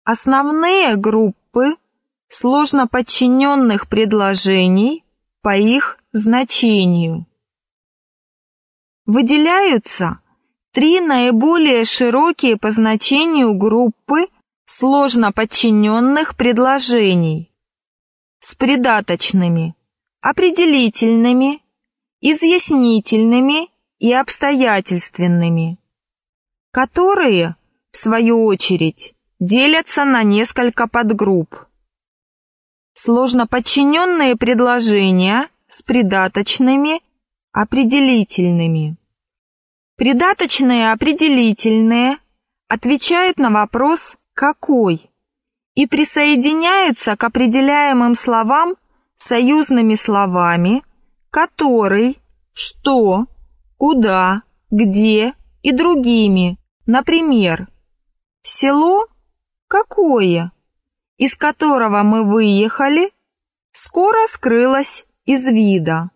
Основные группы сложноподчиненных предложений по их значению. Выделяются три наиболее широкие по значению группы сложноподчиненных предложений с придаточными, определительными, изъяснительными и обстоятельственными, которые, в свою очередь, делятся на несколько подгрупп. Сложноподчиненные предложения с придаточными, определительными. Придаточные определительные отвечают на вопрос «какой?» и присоединяются к определяемым словам союзными словами «который», «что», «куда», «где» и другими. Например, село «какое?», из которого мы выехали, скоро скрылось из вида.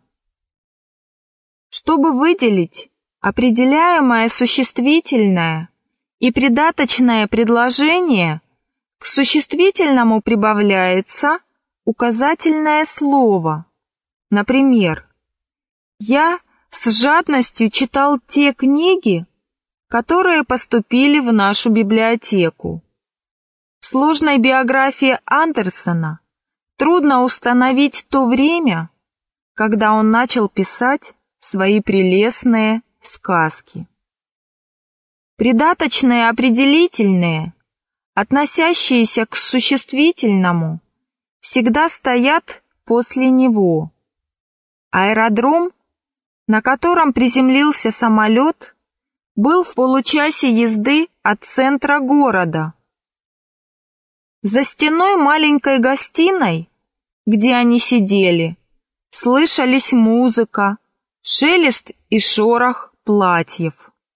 Чтобы выделить определяемое существительное и придаточное предложение, к существительному прибавляется указательное слово. Например, «Я с жадностью читал те книги, которые поступили в нашу библиотеку». В сложной биографии Андерсона трудно установить то время, когда он начал писать свои прелестные сказки. Придаточные определительные, относящиеся к существительному, всегда стоят после него. Аэродром, на котором приземлился самолет, был в получасе езды от центра города. За стеной маленькой гостиной, где они сидели, слышались музыка, шелест и шорох платьев.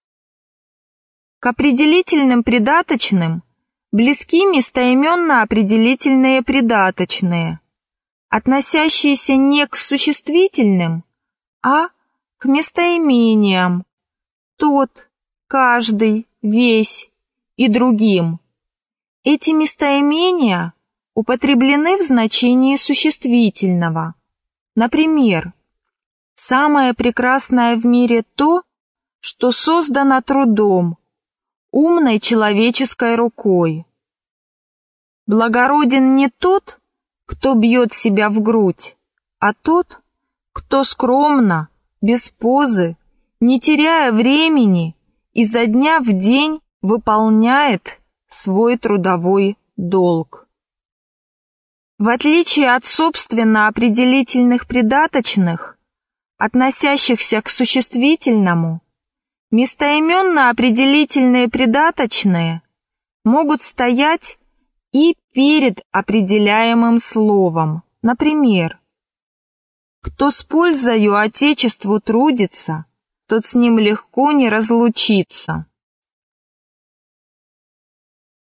К определительным придаточным близки местоименно-определительные придаточные, относящиеся не к существительным, а к местоимениям «тот», «каждый», «весь» и другим. Эти местоимения употреблены в значении существительного. Например, «самое прекрасное в мире то, что создано трудом, умной человеческой рукой». Благороден не тот, кто бьет себя в грудь, а тот, кто скромно, без позы, не теряя времени, изо дня в день выполняет свой трудовой долг. В отличие от собственно определительных придаточных, относящихся к существительному, местоименно-определительные придаточные могут стоять и перед определяемым словом. Например, «Кто с пользою Отечеству трудится, тот с ним легко не разлучится».